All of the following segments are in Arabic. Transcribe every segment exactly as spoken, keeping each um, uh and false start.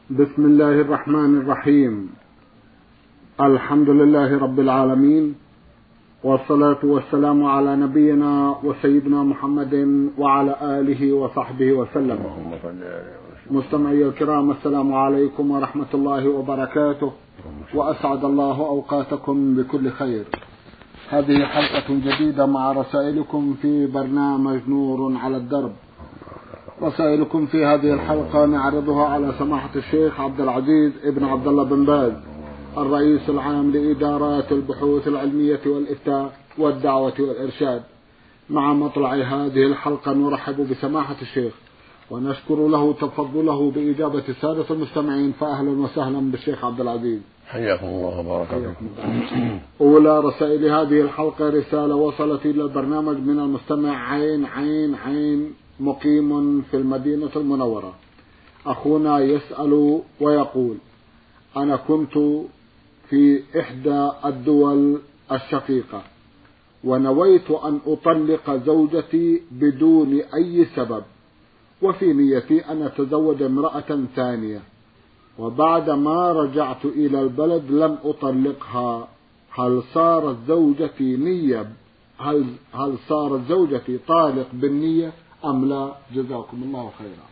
بسم الله الرحمن الرحيم. الحمد لله رب العالمين، والصلاة والسلام على نبينا وسيدنا محمد وعلى آله وصحبه وسلم. مستمعي الكرام، السلام عليكم ورحمة الله وبركاته، وأسعد الله أوقاتكم بكل خير. هذه حلقة جديدة مع رسائلكم في برنامج نور على الدرب. رسائلكم في هذه الحلقة نعرضها على سماحة الشيخ عبد العزيز ابن عبد الله بن باز، الرئيس العام لإدارات البحوث العلمية والإفتاء والدعوة والإرشاد. مع مطلع هذه الحلقة نرحب بسماحة الشيخ ونشكر له تفضله بإجابة السادة المستمعين، فأهلا وسهلا بالشيخ عبد العزيز. حياكم الله وبارك فيكم. أولى رسائل هذه الحلقة رسالة وصلت إلى البرنامج من المستمع عين عين عين مقيم في المدينة المنورة. أخونا يسأل ويقول: أنا كنت في إحدى الدول الشقيقة ونويت أن أطلق زوجتي بدون أي سبب، وفي نيتي أن أتزوج امرأة ثانية، وبعد ما رجعت إلى البلد لم أطلقها. هل صارت زوجتي نية هل هل صارت زوجتي طالق بالنية أم لا؟ جزاكم الله خيرا.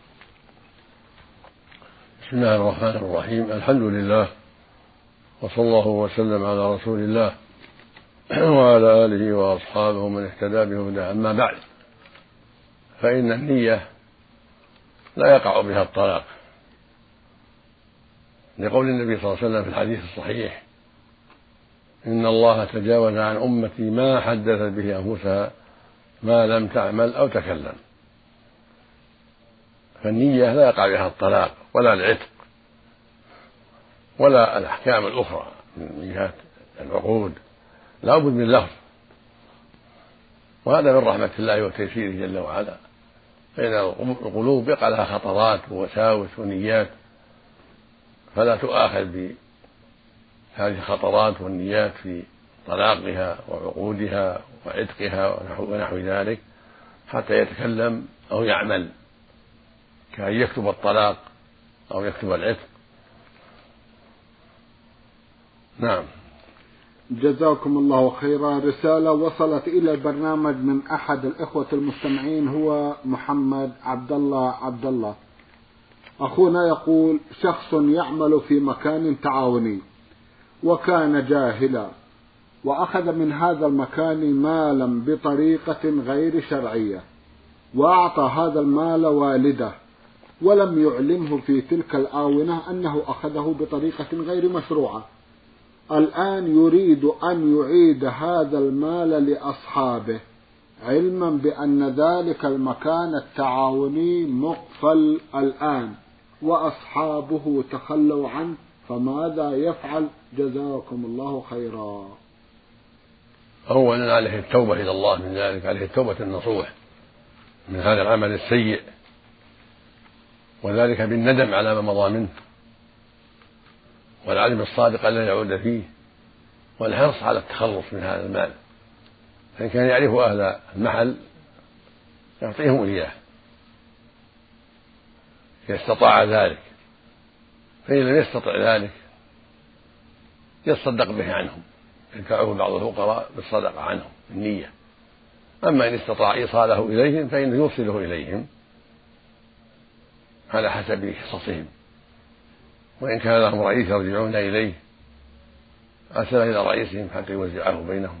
بسم الله الرحمن الرحيم. الحمد لله، وصلى الله وسلم على رسول الله وعلى آله وأصحابه من اهتدى بهداه. أما بعد، فإن النية لا يقع بها الطلاق، لقول النبي صلى الله عليه وسلم في الحديث الصحيح: إن الله تجاوز عن أمتي ما حدثت به أنفسها ما لم تعمل أو تكلم. فالنية لا يقع بها الطلاق ولا العتق ولا الأحكام الأخرى من جهة العقود، لا بد من لفظ، وهذا من رحمة الله وتيسيره جل وعلا، فإن القلوب يقع لها خطرات ووساوس ونيات، فلا تؤاخذ بهذه الخطرات والنيات في طلاقها وعقودها وعتقها ونحو ذلك حتى يتكلم أو يعمل، كأن يكتب الطلاق أو يكتب العتق. نعم. جزاكم الله خيرا. رسالة وصلت إلى البرنامج من أحد الإخوة المستمعين، هو محمد عبد الله عبد الله. أخونا يقول: شخص يعمل في مكان تعاوني وكان جاهلا، وأخذ من هذا المكان مالا بطريقة غير شرعية، وأعطى هذا المال والده، ولم يعلمه في تلك الآونة أنه أخذه بطريقة غير مشروعة. الآن يريد أن يعيد هذا المال لأصحابه، علما بأن ذلك المكان التعاوني مقفل الآن وأصحابه تخلوا عنه، فماذا يفعل؟ جزاكم الله خيرا. أولا عليه التوبة إلى الله من ذلك، عليه التوبة النصوح من هذا العمل السيء، وذلك بالندم على ما مضى منه، والعزم الصادق ألا يعود فيه، والحرص على التخلص من هذا المال. فإن كان يعرف أهل المحل يعطيهم إياه إذا استطاع ذلك، فإن لم يستطع ذلك يتصدق به عنهم، يدفعه بعض الفقراء بالصدقة عنهم بالنية. أما إن استطاع إيصاله إليهم فإنه يوصله إليهم على حسب حصصهم، وإن كان لهم رئيس يرجعون إليه أرسل إلى رئيسهم حتى يوزعه بينهم.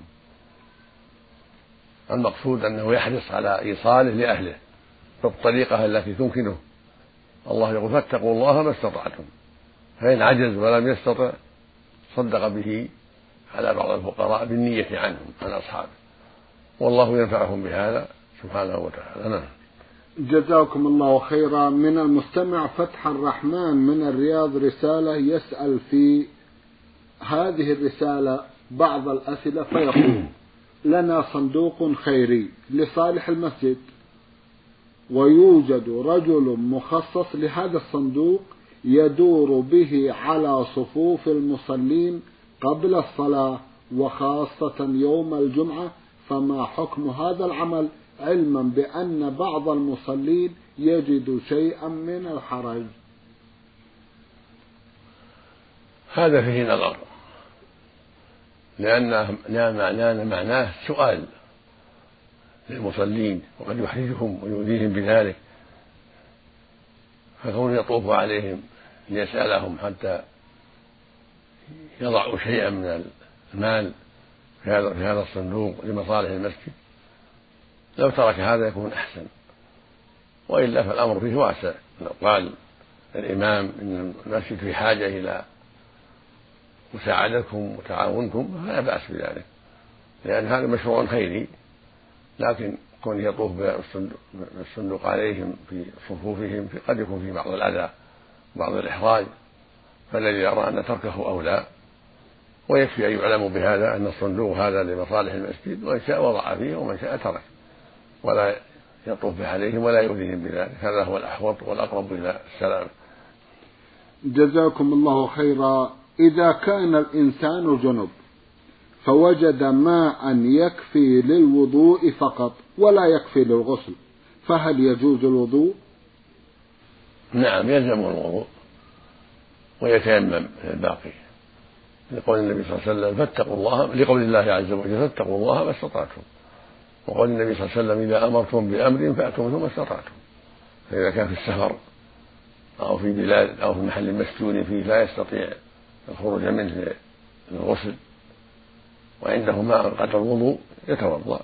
المقصود أنه يحرص على إيصاله لأهله بالطريقة التي تمكنه. الله يقول: فاتقوا الله ما استطعتم، فإن عجز ولم يستطع صدق به على بعض الفقراء بالنية عنهم عن أصحابه، والله ينفعهم بهذا سبحانه وتعالى. نعم. جزاكم الله خيرا. من المستمع فتح الرحمن من الرياض رسالة يسأل في هذه الرسالة بعض الأسئلة، فيقول: لنا صندوق خيري لصالح المسجد، ويوجد رجل مخصص لهذا الصندوق يدور به على صفوف المصلين قبل الصلاة وخاصة يوم الجمعة، فما حكم هذا العمل، علما بأن بعض المصلين يجد شيئا من الحرج؟ هذا فيه نظر، لأن لأن معناه سؤال للمصلين وقد يحرجهم ويؤذيهم بذلك، فكون يطوف عليهم ليسألهم حتى يضعوا شيئا من المال في هذا في هذا الصندوق لمصالح المسجد، لو ترك هذا يكون أحسن، وإلا فالأمر فيه واسع. لو قال الإمام إن المسجد في حاجة إلى مساعدتكم وتعاونكم فلا بأس بذلك، لأن هذا مشروع خيري، لكن كون يطوف بالصندوق عليهم في صفوفهم قد يكون في بعض الأذى بعض الإحراج، فالذي يرى أن تركه أولى، ويكفي أن يعلم بهذا أن الصندوق هذا لمصالح المسجد، وإن شاء وضع فيه ومن شاء ترك، ولا يطوف عليهم ولا يؤذيهم بذلك، هذا هو الأحوط والأقرب إلى السلام. جزاكم الله خيرا. إذا كان الإنسان جنب فوجد ماء يكفي للوضوء فقط ولا يكفي للغسل، فهل يجوز الوضوء؟ نعم، يلزم الوضوء ويتيمم الباقي، لقول النبي صلى الله عليه وسلم فاتقوا الله، لقول الله عز وجل فاتقوا الله ما استطعتم، وقول النبي صلى الله عليه وسلم إذا أمرتم بأمر فأتوا ثم استطعتم. فإذا كان في السفر أو في بلاد أو في محل مسكون فيه لا يستطيع الخروج منه للغسل وعنده ماء قدر الوضوء يتوضأ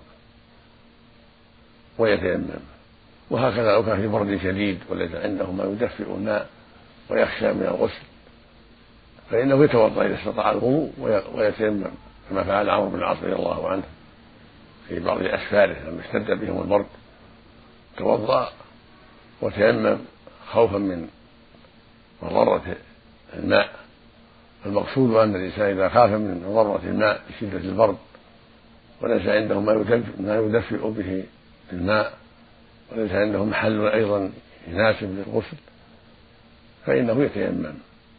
ويتيمم. وهكذا لو كان في برد شديد وليس عنده ما يدفئ الماء ويخشى من الغسل فإنه يتوضأ إذا استطاع الوضوء ويتيمم، كما فعل عمرو بن العاص رضي الله عنه في بعض أسفاره لما اشتد بهم البرد، توضأ وتيمم خوفا من مضرة الماء. المقصود أن الإنسان إذا خاف من مضرة الماء بشدة البرد وليس عنده ما يدفئ به الماء وليس عنده محل أيضا يناسب للغسل فإنه يتيمم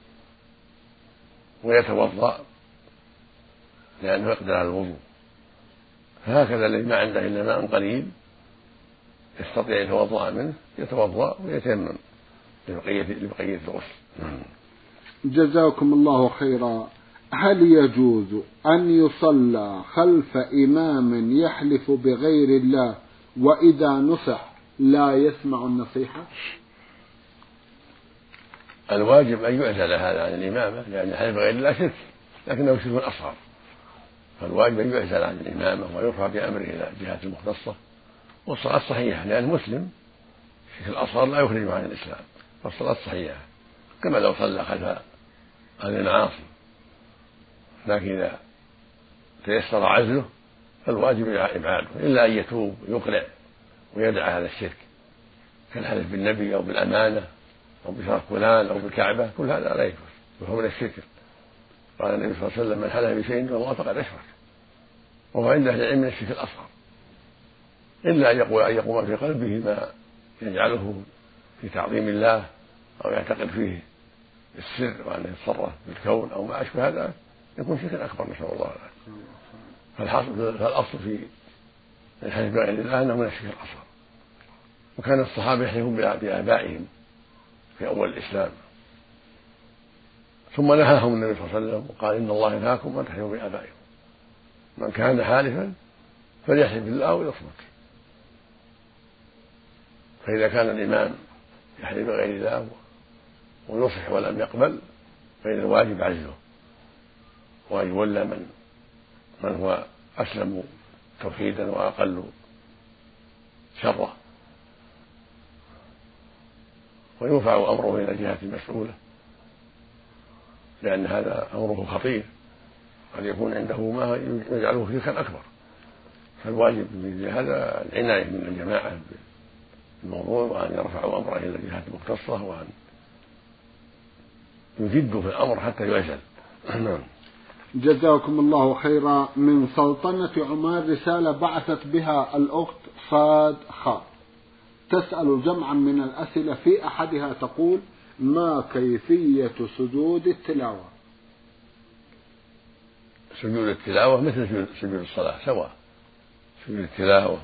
ويتوضأ لأنه يقدر على الوضوء. فهكذا الذي ما عنده إلا ماء قليل يستطيع يتوضأ منه يتوضأ ويتيمم لبقية لبقية الغسل. جزاكم الله خيرا. هل يجوز أن يصلى خلف إمام يحلف بغير الله وإذا نصح لا يسمع النصيحة؟ الواجب أن يعزل هذا عن الإمامة، لأن الحلف بغير الله شرك لكنه شرك أصغر، فالواجب أن يعزل عن الإمامة ويرفع بأمره إلى الجهات المختصة، والصلاة صحيحة لأن المسلم الشرك الأصغر لا يخرج عن الإسلام، والصلاة صحيحة كما لو صلى خلف أهل المعاصي، لكن إذا تيسر عزله فالواجب إبعاده إلا أن يتوب ويقلع ويدع هذا الشرك كالحلف بالنبي أو بالأمانة أو بشرف فلان أو بالكعبة، كل هذا لا يجوز وهو من الشرك. قال النبي صلى الله عليه وسلم من حلف بشيء فالله فقد أشرك، وهو عند أهل العلم من الشرك الأصغر، إلا أن يقول أن يقوم في قلبه ما يجعله في تعظيم الله أو يعتقد فيه السر وأنه يتصرف بالكون أو ما أشبه هذا يكون شركا أكبر، نسأل الله العافية. فالأصل في الحلف بغير الله أنه من الشرك الأصغر، وكان الصحابة يحلفون بآبائهم في أول الإسلام ثم نهاهم النبي صلى الله عليه وسلم وقال إن الله ينهاكم أن تحلفوا بآبائكم، من كان حالفا فليحلف بالله أو يصمت. فإذا كان الإمام يحلف بغير الله ويصح ولم يقبل فإن الواجب عزله وأن يولى من من هو أسلم توحيدا وأقل شرا، ويرفع أمره إلى الجهة المسؤولة، لأن هذا أمره خطير قد يكون عنده ما يجعله شركا أكبر. فالواجب من هذا العناية من الجماعة بالموضوع وأن يرفعوا أمره إلى الجهات المختصة وأن يجدوا في الأمر حتى يعزل. جزاكم الله خيرا. من سلطنة عمان رسالة بعثت بها الأخت صاد خاء تسأل جمعا من الأسئلة، في أحدها تقول: ما كيفية سجود التلاوة؟ سجود التلاوة مثل سجود الصلاة سواء، سجود التلاوة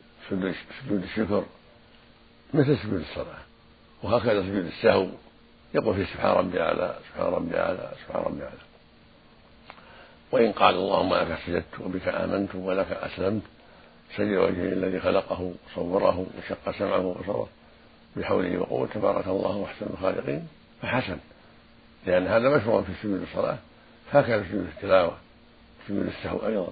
سجود الشكر مثل سجود الصلاة، وهكذا سجود السهو يقول فيه سبحان ربي الأعلى سبحان ربي الأعلى سبحان ربي الأعلى. وإن قال اللهم لك سجدت وبك آمنت ولك أسلمت سجد وجهه الذي خلقه وصوره وشق سمعه وبصره بحوله وقوته تبارك الله أحسن الخالقين فحسن، لأن هذا مشروع في سجود الصلاة، هكذا سجود التلاوة سجود السهو أيضا،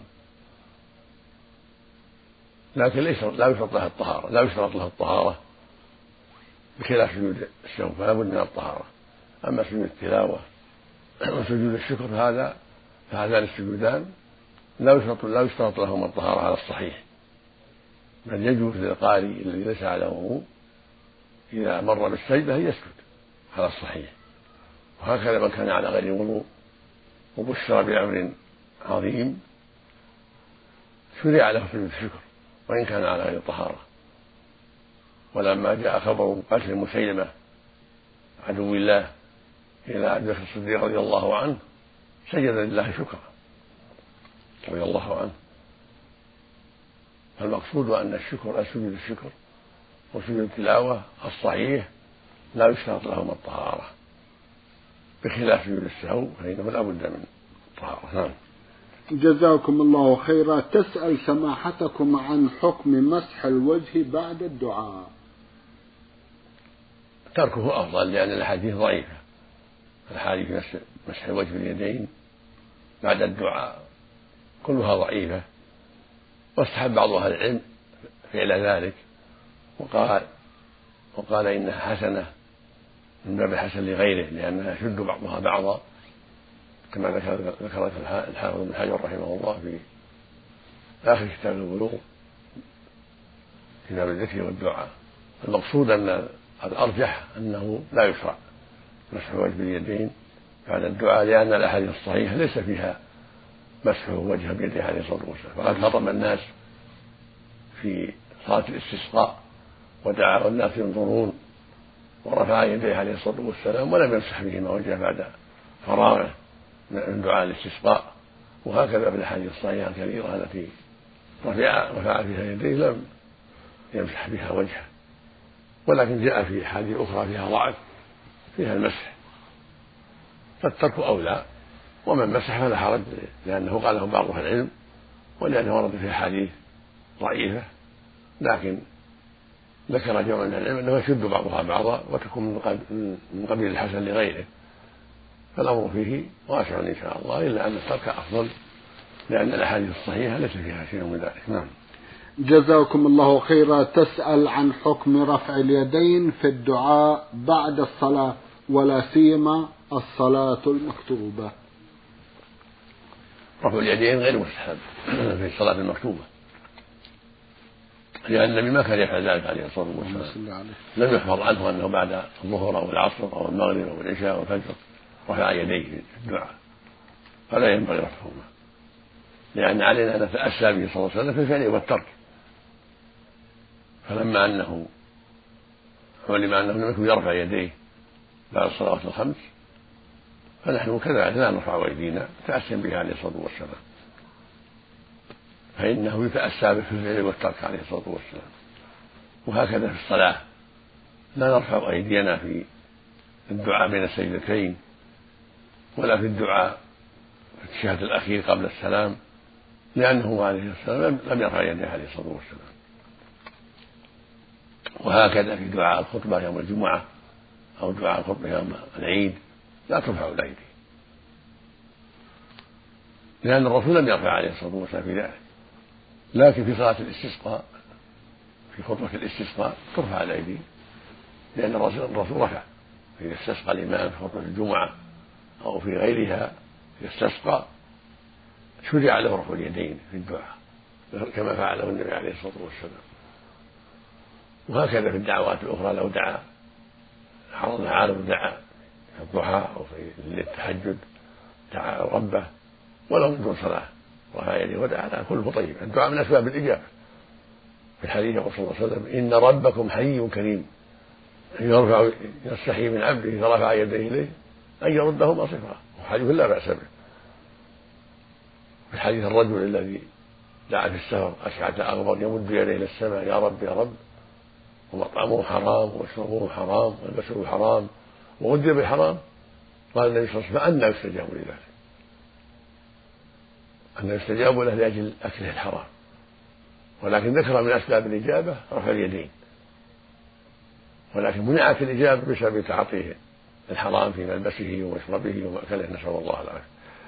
لكن ليس لا يشترط له الطهارة لا يشترط له الطهارة بخلاف سجود السهو فلا بد من الطهارة. أما سجود التلاوة وسجود الشكر هذا فهذان السجودان لا يشترط لا يشترط لهما الطهارة على الصحيح، بل يجوز للقارئ الذي ليس على وضوء إذا مر بالسجدة يسجد على الصحيح. وهكذا من كان على غير وضوء وبشر بأمر عظيم شرع له سجود الشكر وإن كان على غير طهارة. ولما جاء خبر قتل مسيلمة عدو الله إلى أبي بكر الصديق رضي الله عنه سجد لله شكرا رضي الله عنه. فالمقصود أن الشكر سجود الشكر وسجود التلاوة الصحيح لا يشترط لهما الطهارة بخلاف سجود السهو فإنه لا بد من الطهارة. نعم. جزاكم الله خيرا. تسأل سماحتكم عن حكم مسح الوجه بعد الدعاء. تركه أفضل لأن الأحاديث ضعيفة، الأحاديث مسح الوجه باليدين بعد الدعاء كلها ضعيفة، واستحب بعض أهل العلم فعل ذلك وقال وقال إنها حسنة من باب الحسن لغيره لأنها يشد بعضها بعضا كما ذكر الحافظ ابن حجر رحمه الله في آخر كتاب البلوغ كتاب الذكر والدعاء. المقصود أن الأرجح أنه لا يشرع مسح الوجه باليدين بعد الدعاء لأن الأحاديث الصحيحة ليس فيها مسح وجه بيده عليه الصلاة والسلام، فقد خطب الناس في صلاة الاستسقاء ودعا والناس ينظرون ورفع يديه عليه الصلاة والسلام ولم يمسح بهما وجهه بعد فراغه من دعاء الاستسقاء. وهكذا في الأحاديث الصحيحة الكثيرة التي رفع رفع فيها يديه لم يمسح بها وجهه، ولكن جاء في أحاديث أخرى فيها ضعف فيها المسح فالترك أولى، ومن مسح فلا حرج لأنه قاله بعض أهل العلم ولأنه ورد في أحاديث ضعيفة، لكن ذكر جمع من العلم أنه يشد بعضها بعضا وتكون من قبيل الحسن لغيره، فالأمر فيه واسع إن شاء الله، إلا أن الترك أفضل لأن الأحاديث الصحيحة ليس فيها شيء من ذلك. نعم. جزاكم الله خيرا. تسأل عن حكم رفع اليدين في الدعاء بعد الصلاة ولا سيما الصلاة المكتوبة. رفع اليدين غير مستحب في الصلاة المكتوبة لأن النبي ما كان يفعل ذلك عليه الصلاة والسلام، لم يحفظ عنه أنه بعد الظهر أو العصر أو المغرب أو العشاء أو الفجر رفع يديه في الدعاء، فلا ينبغي رفعهما لأن علينا أن نتأسى به صلى الله عليه وسلم في الفعل والترك. فلما أنه علم أنه لم يكن يرفع يديه بعد الصلوات الخمس فنحن كذلك لا نرفع أيدينا تأسيا به عليه الصلاة والسلام، فإنه يتأسى به في الفعل والترك عليه الصلاة والسلام. وهكذا في الصلاة لا نرفع أيدينا في الدعاء بين السجدتين ولا في الدعاء في التشهد الأخير قبل السلام لأنه عليه السلام لم يرفع يديه عليه الصلاة والسلام. وهكذا في دعاء الخطبة يوم الجمعة أو دعاء الخطبة يوم العيد لا ترفع الأيدي لأن الرسول لم يرفع عليه الصلاة والسلام في ذلك، لكن في صلاة الاستسقاء في خطبة الاستسقاء ترفع الأيدي لأن الرسول رفع إذا استسقى الإمام في خطبة الجمعة أو في غيرها إذا استسقى شرع له رفع اليدين في الدعاء كما فعله النبي عليه الصلاة والسلام. وهكذا في الدعوات الأخرى لو دعا حرصنا عالم دعا في الضحى أو في التهجد دعا ربه ولو من دون صلاة رفع يديه ودعا له كله طيب. الدعاء من أسباب الإجابة، في الحديث يقول صلى الله عليه وسلم إن ربكم حي كريم يرفع يستحي من عبده إذا رفع يديه إليه أن يردهما صفرا، وحديث لا بأس به. في حديث الرجل الذي دعا في السفر أشعث أغبر يمد يديه إلى السماء يا رب يا رب ومطعمه حرام ومشربه حرام وملبسه حرام وغذي بالحرام قال النبي صلى الله عليه وسلم أنى يستجاب لذلك، أن يستجاب له لأجل أكله الحرام، ولكن ذكر من أسباب الإجابة رفع اليدين، ولكن منعت الإجابة بسبب تعاطيه الحرام في ملبسه ومشربه ومأكله، نسأل الله العافية.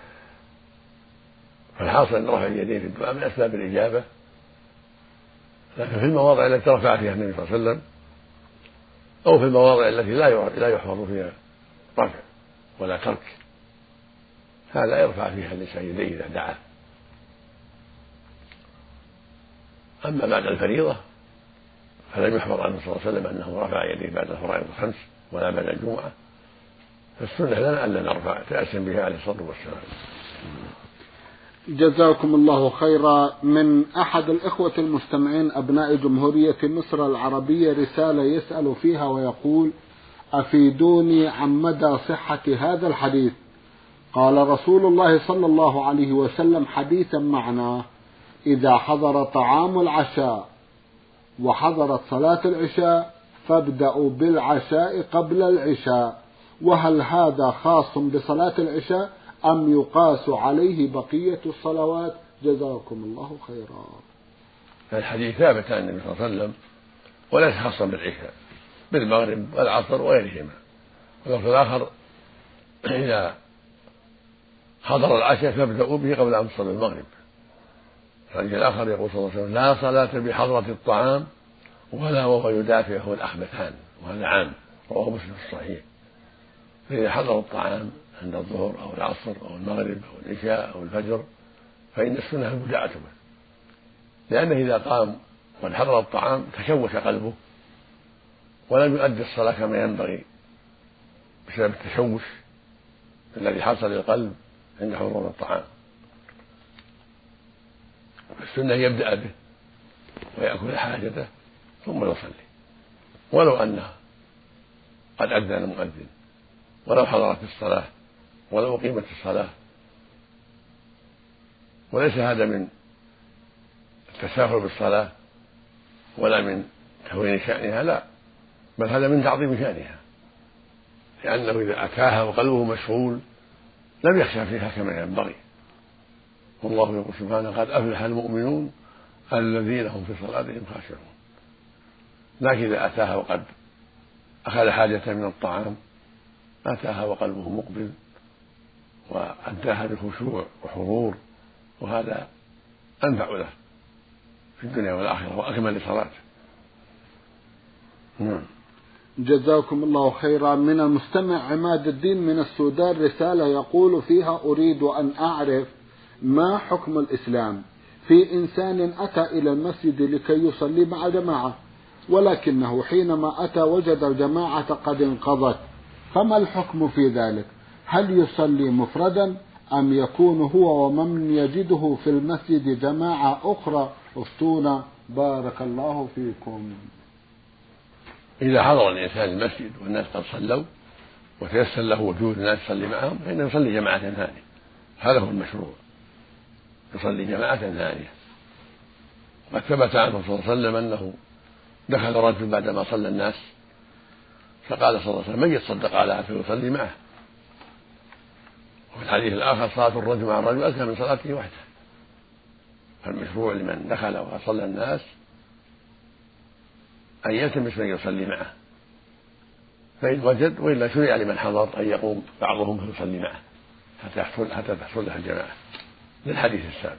فالحاصل أن رفع اليدين في الدعاء من أسباب الإجابة، لكن في المواضع التي رفع فيها النبي صلى الله عليه وسلم أو في المواضع التي لا يحفظ فيها رفع ولا ترك، هذا يرفع فيها الإنسان يديه إذا دعا. أما بعد الفريضة فلم يحفظ عنه صلى الله عليه وسلم أنه رفع يديه بعد الفرائض الخمس ولا بعد الجمعة، فالسنة لنا ألا نرفع تأسا بها عليه الصلاة والسلام. جزاكم الله خيرا. من أحد الإخوة المستمعين أبناء جمهورية مصر العربية رسالة يسأل فيها ويقول: أفيدوني عن مدى صحة هذا الحديث. قال رسول الله صلى الله عليه وسلم حديثا معناه: إذا حضر طعام العشاء وحضرت صلاة العشاء فابدأوا بالعشاء قبل العشاء، وهل هذا خاص بصلاة العشاء أم يقاس عليه بقية الصلوات؟ جزاكم الله خيرا. الحديث ثابت عن النبي صلى الله عليه وسلم وليس خاصا بالعشاء، بالمغرب والعصر وغيرهما. والوقت الآخر إذا حضر العشاء فابدأوا به قبل أن تصلوا المغرب. الحديث الآخر يقول صلى الله عليه وسلم: لا صلاة بحضرة الطعام ولا وهو يدافعه الأخبثان، وهذا عام، رواه مسلم في الصحيح. فإذا حضر الطعام عند الظهر أو العصر أو المغرب أو العشاء أو الفجر فإن السنة المداعة به، لأنه إذا قام وقد حضر الطعام تشوش قلبه ولم يؤدي الصلاة كما ينبغي بسبب التشوش الذي حصل للقلب عند حضور الطعام. فالسنة يبدأ به ويأكل حاجته ثم يصلي، ولو أنه قد أذن مؤذن، ولو حضرت الصلاة، ولو أقيمت الصلاة. وليس هذا من التساهل بالصلاة ولا من تهوين شأنها، لا، بل هذا من تعظيم شأنها، لأنه إذا أتاها وقلبه مشغول لم يخشى فيها كما ينبغي. والله يقول سبحانه: قد أفلح المؤمنون الذين هم في صلاتهم خاشعون. لكن إذا أتاها وقد أخذ حاجة من الطعام أتاها وقلبه مقبل وأداها بخشوع وحضور، وهذا أنفع له في الدنيا والآخرة وأكمل لصلاته. نعم. جزاكم الله خيرا. من المستمع عماد الدين من السودان رسالة يقول فيها: أريد أن أعرف ما حكم الإسلام في إنسان أتى إلى المسجد لكي يصلي مع جماعة، ولكنه حينما أتى وجد الجماعة قد انقضت، فما الحكم في ذلك؟ هل يصلي مفردا أم يكون هو ومن يجده في المسجد جماعة أخرى؟ افتونا بارك الله فيكم. إذا حضر الإنسان المسجد والناس قد صلوا وتيسر له وجود الناس يصلي معهم فإنه يصلي جماعة ثانية، هذا هو المشروع، يصلي جماعة ثانية. قد ثبت عنه صلى الله عليه وسلم أنه دخل رجل بعدما صلى الناس فقال صلى الله عليه وسلم: من يتصدق على فيصلي معه. وفي الحديث الآخر: صلاة الرجل مع الرجل أزكى من صلاته وحده. فالمشروع لمن دخل وصلى الناس أن يلتمس من يصلي معه، فإن وجد، وإلا شرع لمن حضر أن يقوم بعضهم فيصلي معه حتى يحصل حتى تحصل له الجماعة للحديث السابق.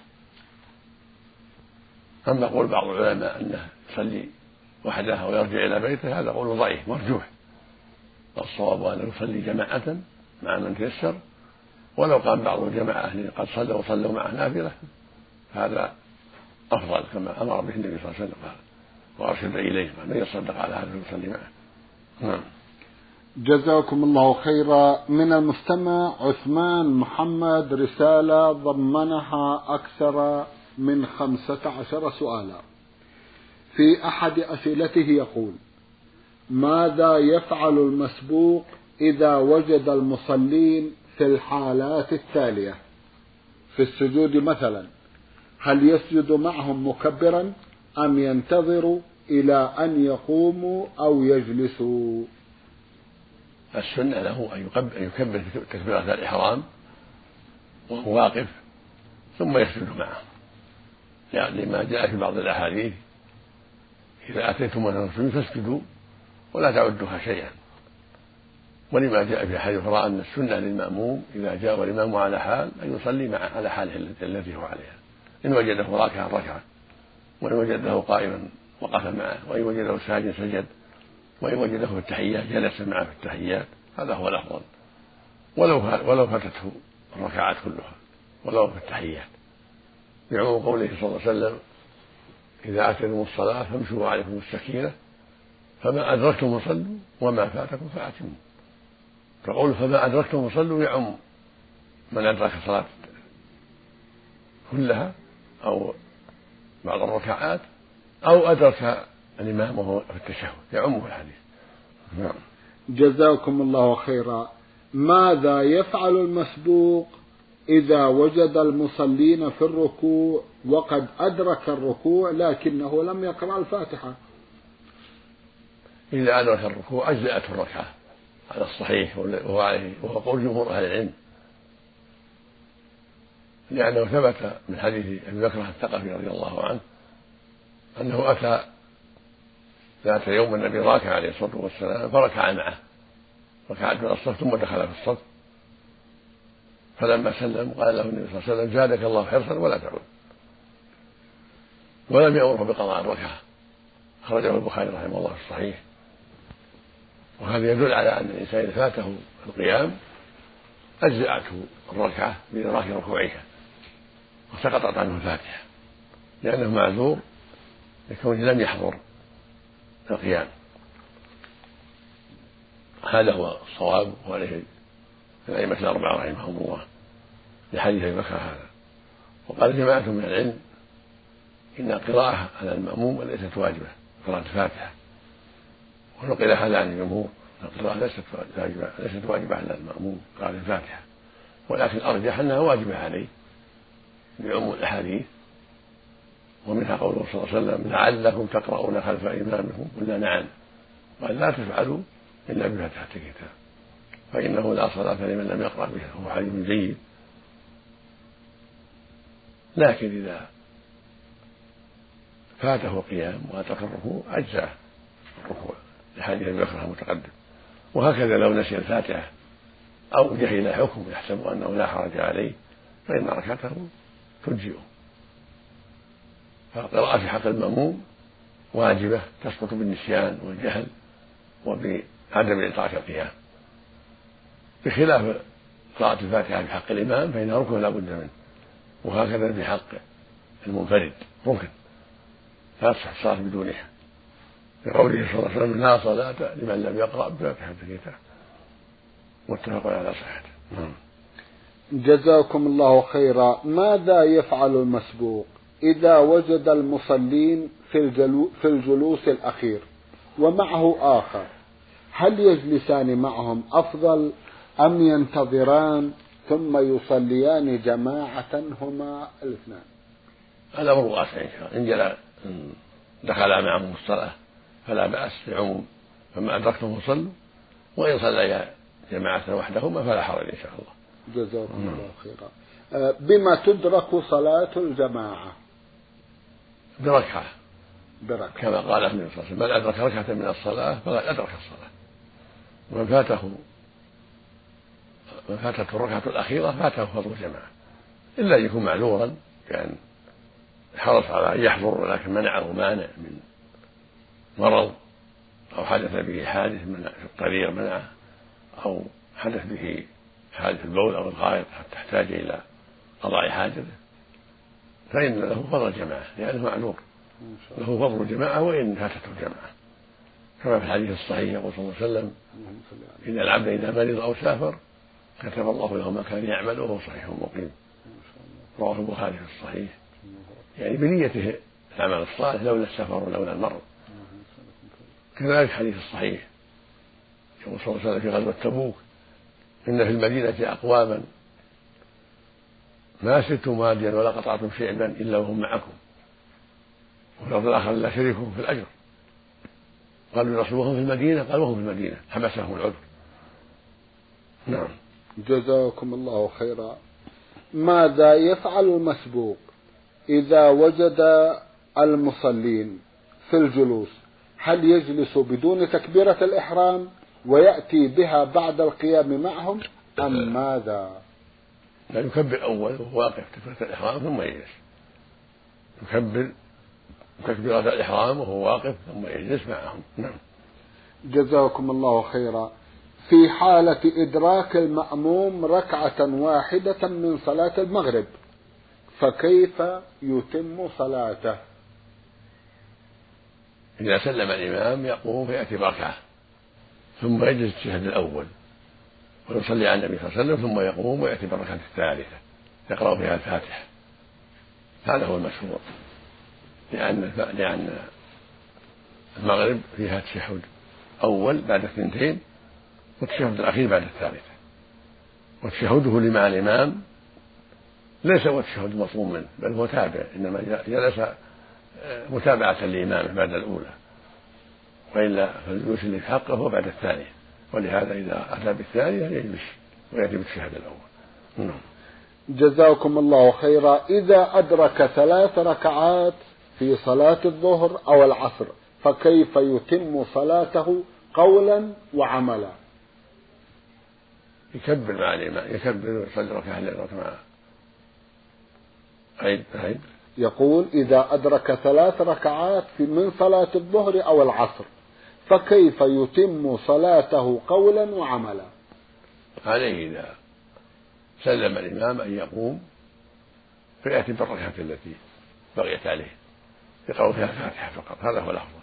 أما قول بعض العلماء أنه يصلي وحده ويرجع إلى بيته هذا قول ضعيف مرجوح، والصواب أنه يصلي جماعة مع من تيسر، ولو قام بعض الجماعة الذين قد صلوا وصلوا معه نافلة هذا أفضل كما أمر به النبي صلى الله عليه وسلم وأرشد إليه من يصدق على هذا ويصلي معه. نعم. جزاكم الله خيرا. من المستمع عثمان محمد رسالة ضمنها أكثر من خمسة عشر سؤالا. في أحد أسئلته يقول: ماذا يفعل المسبوق إذا وجد المصلين في الحالات التالية؟ في السجود مثلا، هل يسجد معهم مكبرا أم ينتظر إلى أن يقوموا أو يجلسوا؟ السنة له أن يكبر تكبيرة الإحرام وهو واقف ثم يسجد معه، يعني لما جاء في بعض الأحاديث إذا أتيتم من السجود فاسجدوا ولا تعدوها شيئا، ولما جاء في حديث أخرى أن السنة للمأموم إذا جاء الإمام على حال أن يصلي معه على حاله التي هو عليها، إن وجده راكعا ركع، وإن وجده قائما وقف معه، وإن وجده ساجدا سجد، وإن وجده في التحيات جلس معه في التحيات، هذا هو الأفضل، ولو ولو فاتته الركعات كلها ولو في التحيات، بعموم قوله صلى الله عليه وسلم إذا أتيتم الصلاة فامشوا عليكم السكينة فما أدركتم فصلوا وما فاتكم فأتموا. فقول فما أدركتم فصلوا يعم من أدرك الصلاة كلها أو بعض الركعات أو أدرك الإمام وهو في التشهد، يعمه الحديث. نعم. جزاكم الله خيرا. ماذا يفعل المسبوق إذا وجد المصلين في الركوع وقد أدرك الركوع لكنه لم يقرأ الفاتحة؟ إذا أدرك الركوع أجزأته الركعة على الصحيح، وهو عليه وهو قول جمهور أهل العلم، لأنه ثبت من حديث أبي بكر الثقفي رضي الله عنه أنه أتى ذات يوم النبي راكع عليه الصلاة والسلام فركع معه ركعت من الصف ثم دخل في الصف، فلما سلم قال له النبي صلى الله عليه وسلم زادك الله حرصا ولا تعود، ولم يأمره بقضاء الركعة. خرجه البخاري رحمه الله في الصحيح. وهذا يدل على أن الإنسان إذا فاته القيام أجزأته الركعة بإدراك ركوعها وسقطت عنه الفاتحة، لأنه معذور لكونه لم يحضر القيام. هذا هو الصواب وعليه الأئمة الأربعة رحمهم الله لحديث أبي بكر هذا. وقال جماعة من العلم إن القراءة على المأموم ليست واجبة، قراءة الفاتحة، ونقل هذا عن الجمهور، القراءة ليست واجبة ليست واجبة على المأموم قراءة الفاتحة، ولكن الأرجح أنها واجبة عليه بعموم الأحاديث، ومنها قوله صلى الله عليه وسلم لعلكم تقرؤون خلف إمامكم، قلنا نعم، قال لا تفعلوا إلا بفاتحة الكتاب فإنه لا صلاة لمن لم يقرأ بها، وهو حديث جيد. لكن إذا فاته قيام وأدرك الركوع أجزأه الركوع لحديث أبي بكر المتقدم. وهكذا لو نسي الفاتحة أو جهل حكم يحسب أنه لا حرج عليه فإن ركعته تجزئه. فالقراءة في حق المأموم واجبة تسقط بالنسيان والجهل وبعدم إدراك القيام، بخلاف قراءة الفاتحة في حق الإمام فإنها ركن لا بد منه، وهكذا في حق المنفرد ركن لا تصح الصلاة بدونها، لقوله صلى الله عليه وسلم لا صلاة لمن لم يقرأ بفاتحة الكتاب، متفق على صحته. جزاكم الله خيرا. ماذا يفعل المسبوق إذا وجد المصلين في الجلوس الأخير ومعه آخر؟ هل يجلسان معهم أفضل أم ينتظران ثم يصليان جماعة هما الاثنان؟ هذا أمر واسع إن شاء الله. إن دخل معهم الصلاة فلا بأس بعموم، فما أدركتم فصلوا، وإن صليا جماعة وحدهما فلا حرج إن شاء الله. جزاكم الله خيرا. بما تدرك صلاة الجماعة؟ بركعة بركعة كما قال النبي صلى الله عليه وسلم من أدرك ركعة من الصلاة فقد أدرك الصلاة، ومن فاته من فاتته الركعة الأخيرة فاته فضل الجماعة، إلا أن يكون معذورا كان حرص على أن يحضر ولكن منعه مانع من مرض أو حدث به حادث من في الطريق منعه، أو حدث به حادث البول أو الغائط حتى تحتاج إلى قضاء حاجته، فإن له فضل الجماعة لأنه معذور، له فضل الجماعة وإن فاتته الجماعة، كما في الحديث الصحيح يقول صلى الله عليه وسلم إن العبد إذا مرض أو سافر كتب الله له ما كان يعمل وهو صحيح مقيم، رواه البخاري في الصحيح، يعني بنيته العمل الصالح لولا السفر ولولا المرض. كذلك حديث الصحيح يقول صلى الله عليه وسلم في غزوة تبوك إن في المدينة أقواما ما سرتم واديا ولا قطعتم شعبا إلا وهم معكم، وفي الأرض الآخر لا شريكهم في الأجر. قالوا يا رسول الله في المدينة؟ قال وهم في المدينة، حبسهم العذر. نعم. جزاكم الله خيرا. ماذا يفعل المسبوق إذا وجد المصلين في الجلوس؟ هل يجلس بدون تكبيرة الإحرام ويأتي بها بعد القيام معهم أم ماذا؟ لا، يكبر أول وهو واقف تكبيرة الإحرام ثم يجلس. يكبر تكبيرة الإحرام وهو واقف ثم يجلس معهم. نعم. جزاكم الله خيرا. في حالة إدراك المأموم ركعة واحدة من صلاة المغرب فكيف يتم صلاته؟ إذا سلم الإمام يقوم فيأتي بركعة ثم يجلس التشهد الأول ويصلي على النبي صلى الله عليه وسلم ثم يقوم ويأتي بالركعة الثالثة يقرأ فيها الفاتحة. هذا هو المشهور، لأن لأن المغرب فيها تشهد أول بعد الثنتين والتشهد الأخير بعد الثالثة، وتشهده مع الإمام ليس هو التشهد المطلوب منه بل هو تابع، إنما جلس متابعة لإمامه بعد الأولى، وإلا فالجلوس اللي في حقه هو بعد الثانية، ولهذا إذا أتى بالثانية يجلس ويأتي بالتشهد الأول. جزاكم الله خيرا. إذا أدرك ثلاث ركعات في صلاة الظهر أو العصر فكيف يتم صلاته قولا وعملا؟ يكبر مع الإمام، يكبر ويصلي ركعة ركعة عيد عيد. يقول إذا أدرك ثلاث ركعات من صلاة الظهر أو العصر فكيف يتم صلاته قولا وعملا؟ عليه إذا سلم الإمام أن يقوم فيأتي بالركعة التي بقيت عليه يقرأ فيها الفاتحة فقط، هذا هو الأفضل.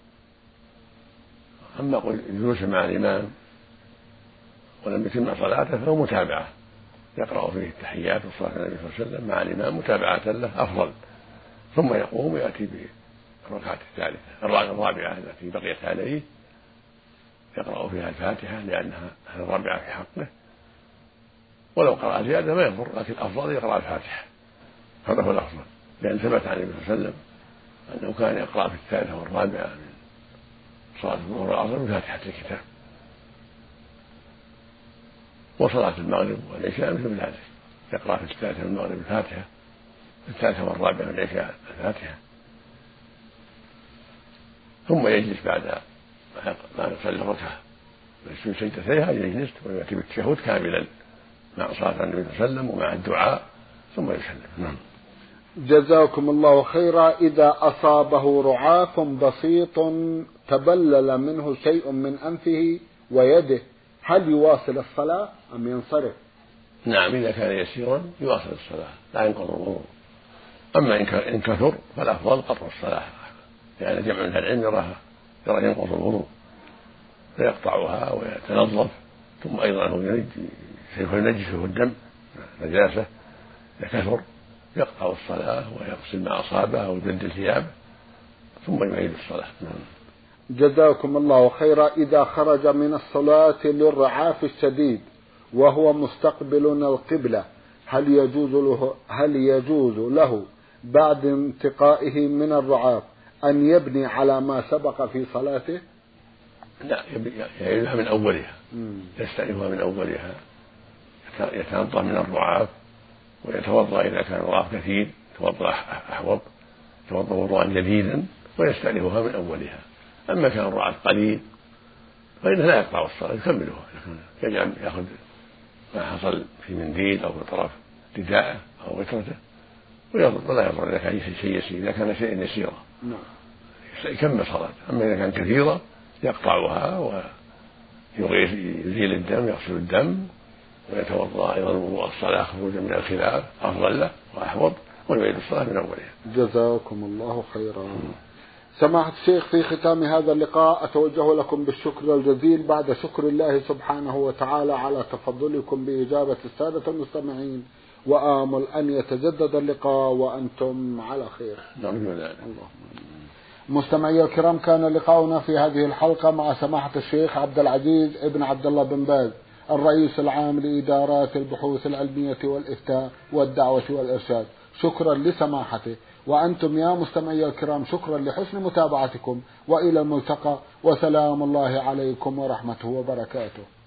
أما الجلوس مع الإمام ولم يتم صلاته فهو متابعة، يقرأ فيه التحيات والصلاة على النبي صلى الله عليه وسلم مع الإمام متابعة له أفضل، ثم يقوم ويأتي بالركعة الثالثة الرابعة التي بقيت عليه يقرأ فيها الفاتحة لأنها الرابعة في حقه، ولو قرأ زيادة ما يضر، لكن الأفضل يقرأ الفاتحة، هذا هو الأفضل، لأن ثبت عن النبي صلى الله عليه وسلم أنه كان يقرأ في الثالثة والرابعة من صلاة الظهر والعصر بفاتحة الكتاب. وصلاة المغرب والعشاء مثل ذلك، يقرأ في الثالثة من المغرب الفاتحة، في الثالثة والرابعة من العشاء الفاتحة، ثم يجلس بعد ما يصلي الركعة ويسجد سجدتيها يجلس ويأتي بالتشهد كاملا مع صلاة النبي صلى الله عليه وسلم ومع الدعاء ثم يسلم. نعم. جزاكم الله خيرا. إذا أصابه رعاف بسيط تبلل منه شيء من أنفه ويده هل يواصل الصلاة أم ينصرف؟ نعم، إذا كان يسيرا يواصل الصلاة لا ينقض الوضوء. أما إن كثر فالأفضل قطع الصلاة، لأن يعني جمع من العلم يراها يرى ينقض الوضوء فيقطعها ويتنظف، ثم أيضا سوف ينجسه الدم نجاسة إذا كثر يقطع الصلاة ويغسل ما أصابه أو يبدل ثيابه ثم يعيد الصلاة. جزاكم الله خيرا. إذا خرج من الصلاة للرعاف الشديد وهو مستقبل القبلة هل يجوز له هل يجوز له بعد انتقائه من الرعاف أن يبني على ما سبق في صلاته؟ لا، يعيدها من أولها، يستأنفها من أولها، يتنظف من الرعاف ويتوضأ إذا كان الرعاف كثير يتوضأ أحوط، يتوضأ وضوءا جديدا ويستأنفها من أولها. أما كان الرعاف قليل فإنه لا يقطع الصلاة يكملها، يجعل يأخذ ما حصل في منديل أو في طرف رداءه أو غترته ولا يضر إذا كان شيء يسير، إذا كان شيء يسيرا يكمل صلاة. أما إذا كان كثيرة يقطعها ويزيل الدم يغسل الدم ويتوضأ أيضا وضوء الصلاة خروجا من الخلاف أفضل له وأحوط ويعيد الصلاة من أولها. جزاكم الله خيرا. سماحة الشيخ، في ختام هذا اللقاء أتوجه لكم بالشكر الجزيل بعد شكر الله سبحانه وتعالى على تفضلكم بإجابة السادة المستمعين، وآمل أن يتجدد اللقاء وأنتم على خير. اللهم مستمعي الكرام، كان لقاؤنا في هذه الحلقة مع سماحة الشيخ عبد العزيز ابن عبد الله بن باز الرئيس العام لإدارات البحوث العلمية والإفتاء والدعوة والإرشاد. شكرا لسماحته، وأنتم يا مستمعي الكرام شكرا لحسن متابعتكم، وإلى الملتقى، وسلام الله عليكم ورحمته وبركاته.